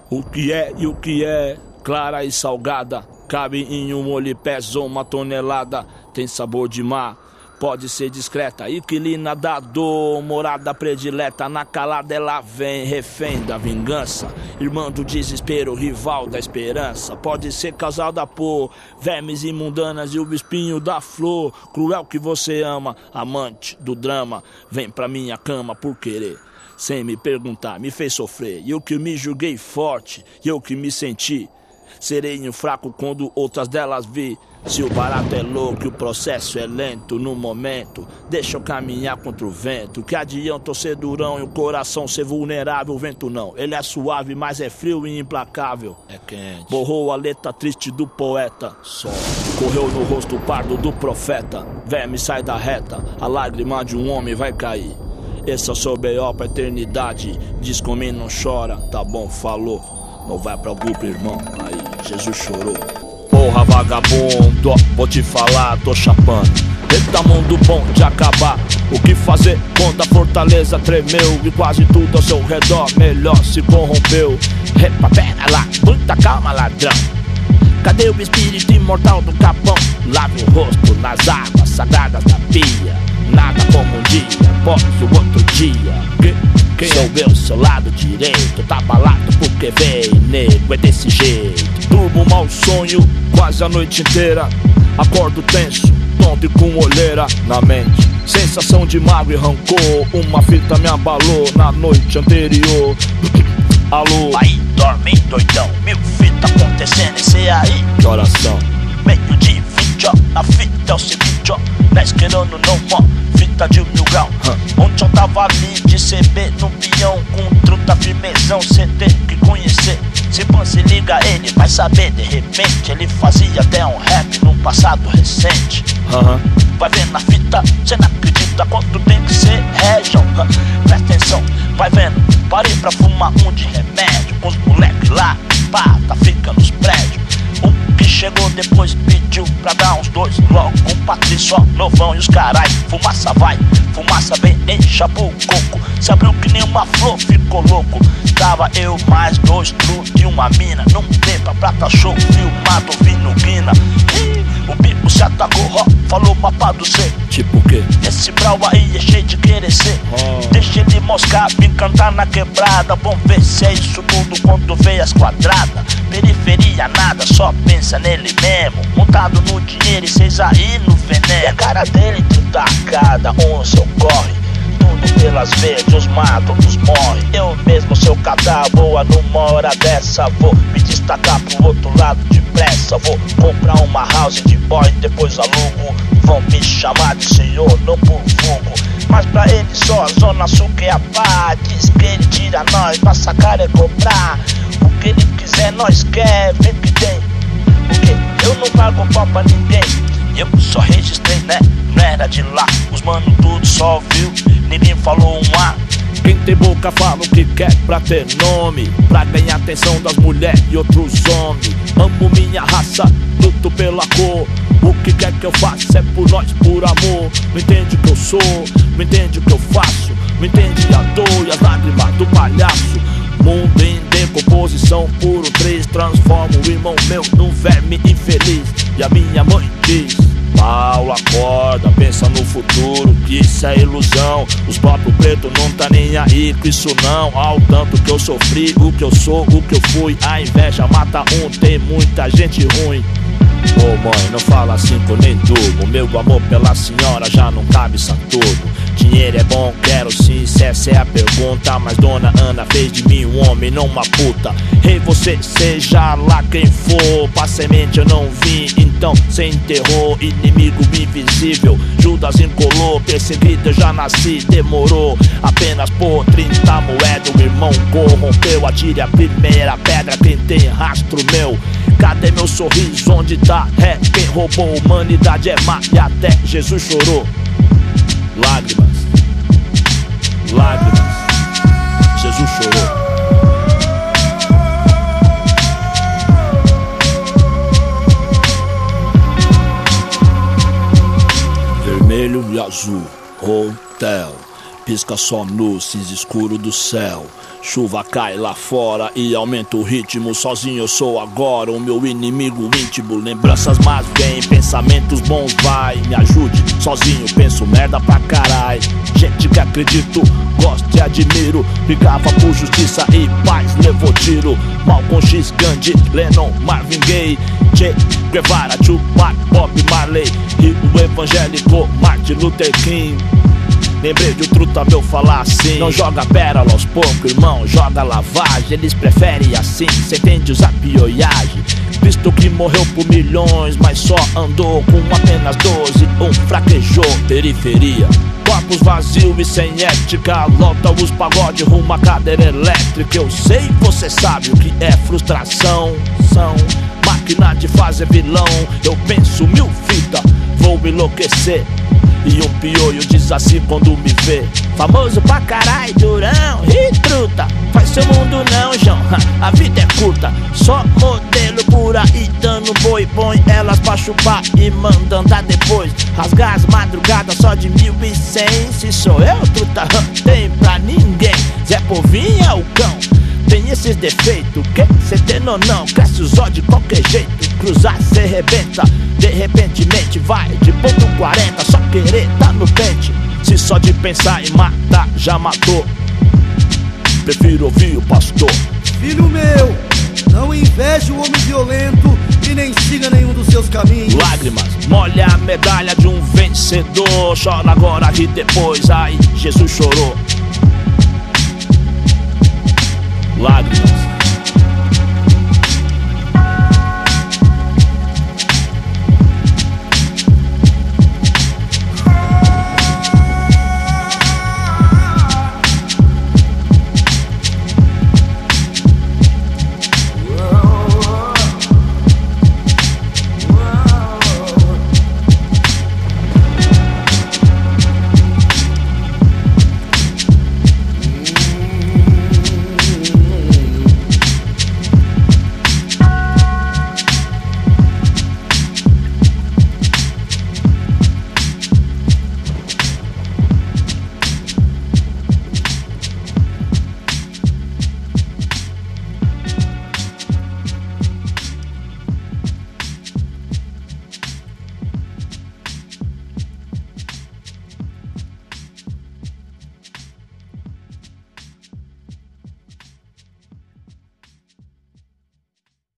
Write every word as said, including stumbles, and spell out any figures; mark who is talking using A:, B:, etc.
A: O que é e o que é, clara e salgada, cabe em um molho e pesa uma tonelada. Tem sabor de mar, pode ser discreta, inquilina da dor, morada predileta. Na calada ela vem, refém da vingança, irmã do desespero, rival da esperança. Pode ser causada por vermes imundanas e o espinho da flor. Cruel que você ama, amante do drama, vem pra minha cama por querer, sem me perguntar, me fez sofrer. E eu que me julguei forte, e eu que me senti sereno fraco quando outras delas vi. Se o barato é louco e o processo é lento, no momento deixa eu caminhar contra o vento. Que adianta eu ser durão e o coração ser vulnerável? O vento não, ele é suave, mas é frio e implacável. É quente. Borrou a letra triste do poeta, sol correu no rosto pardo do profeta. Verme sai da reta, a lágrima de um homem vai cair. Esse é o seu B O pra eternidade. Diz comigo, não chora, tá bom, falou. Não vai pra grupo, irmão, aí Jesus chorou. Porra vagabundo, vou te falar, tô chapando. Eita mundo bom de acabar. O que fazer quando a fortaleza tremeu e quase tudo ao seu redor melhor se corrompeu? Epa, pera lá, muita calma, ladrão. Cadê o espírito imortal do Capão? Lave o rosto nas águas sagradas da pia. Nada como um dia após o outro dia. Que? Quem sou eu, seu lado direito? Tá abalado porque vem, nego, é desse jeito. Durmo mau sonho quase a noite inteira. Acordo tenso, tonto e com olheira na mente. Sensação de mágoa e rancor. Uma fita me abalou na noite anterior. Alô?
B: Aí dorme doidão, mil fitas acontecendo, esse aí.
A: Que oração?
B: Meio de vinte, ó, na fita é o seguinte, ó. dez querendo não, ó, fita de mil grau. Huh. Ontem eu tava ali de C B no peão, com truta firmezão, cê tem que conhecer. Se você liga ele, vai saber, de repente ele fazia até um rap num passado recente.
A: Uhum.
B: Vai vendo na fita, cê não acredita quanto tem que ser région. Huh. Presta atenção, vai vendo, parei pra fumar um de remédio com os moleques lá, pá, tá fica nos prédios. Um que chegou depois pediu pra dar uns dois, logo com um Patrício, ó, novão e os carai. Fumaça vai, fumaça vem, enxapou o coco. Se abriu que nem uma flor, ficou louco. Tava eu mais dois truques e uma mina, num tempo prata show, filmado ouvindo guina. O bico se atacou, ó, falou mapa do C.
A: Tipo o quê?
B: Esse brau aí é cheio de querer ser. Oh. Deixa ele moscar, me cantar na quebrada. Vamos ver se é isso tudo quando vê as quadradas. Periferia nada, só pensa nele mesmo. Montado no dinheiro e cês aí no veneno. E a cara dele tudo cada um seu corre. Tudo pelas verdes, os matam, os morre. Eu mesmo, seu cadáver, boa numa hora dessa. Vou me destacar pro outro lado depressa. Vou comprar uma house de boy, depois alugo. Vão me chamar de senhor, não por vulgo. Mas pra ele só a zona sul que é a pá. Diz que ele tira nós, pra sacar é comprar. O que ele quiser nós quer, vem que tem. Porque eu não pago pau pra ninguém. Eu só registrei, né? Não era de lá. Os mano tudo só viu, ninguém falou um A.
A: Quem tem boca fala o que quer pra ter nome, pra ganhar atenção das mulheres e outros homens. Amo minha raça, luto pela cor. O que quer que eu faça é por nós, por amor. Não entende o que eu sou, não entende o que eu faço. Não entende a dor e as lágrimas do palhaço. Mundo em decomposição, puro três. Transformo o irmão meu num verme infeliz. E a minha mãe diz: Paulo, acorda, pensa no futuro, que isso é ilusão. Os próprios pretos não tá nem aí com isso não. Ao tanto que eu sofri, o que eu sou, o que eu fui. A inveja mata um, tem muita gente ruim. Ô oh, mãe, não fala assim que eu nem durmo. Meu amor pela senhora já não cabe Saturno. Dinheiro é bom, quero sim, se essa é a pergunta. Mas dona Ana fez de mim um homem, não uma puta. Rei, você seja lá quem for, pra semente eu não vim, então cê enterrou. Inimigo invisível, Judas encolou. Perseguido eu já nasci, demorou apenas por trinta moedas. O irmão corrompeu, atire a primeira pedra quem tem rastro meu. Cadê meu sorriso, onde tá? É quem roubou, humanidade é má e até Jesus chorou. Lágrimas, lágrimas, Jesus chorou. Vermelho e azul, hotel. pisca só no cinza escuro do céu. Chuva cai lá fora e aumenta o ritmo. Sozinho eu sou agora o meu inimigo íntimo. Lembranças más vêm, pensamentos bons vai. Me ajude, sozinho penso merda pra carai. Gente que acredito, gosto e admiro. Brigava por justiça e paz, levou tiro. Malcolm X, Gandhi, Lennon, Marvin Gaye, Che Guevara, Tupac, Bob Marley e o evangélico Martin Luther King. Lembrei de o truta meu falar assim: não joga pérola aos poucos, irmão, joga lavagem. Eles preferem assim, cê entende usar pioiagem. Cristo que morreu por milhões, mas só andou com apenas doze, um fraquejou. Periferia, corpos vazios e sem ética. Lota os pagode rumo à cadeira elétrica. Eu sei, você sabe o que é frustração. São máquina de fazer vilão. Eu penso mil fitas, vou enlouquecer. E um pioio diz assim quando me vê: famoso pra carai, durão, e truta. Faz seu mundo não, João, a vida é curta. Só modelo por aí dando boi. Põe elas pra chupar e manda andar depois. Rasgar as madrugadas só de mil e cem. Se sou eu, truta, tem pra ninguém. Zé Povinho é o cão, tem esses defeitos, quer cê tem ou não? Cresce os olhos de qualquer jeito. Cruzar cê rebenta, de repentemente vai de ponto quarenta, só querer tá no pente. Se só de pensar em matar já matou, prefiro ouvir o pastor.
C: Filho meu, não inveje o homem violento e nem siga nenhum dos seus caminhos.
A: Lágrimas, molha a medalha de um vencedor. Chora agora, ri depois, ai, Jesus chorou. Lágrimas.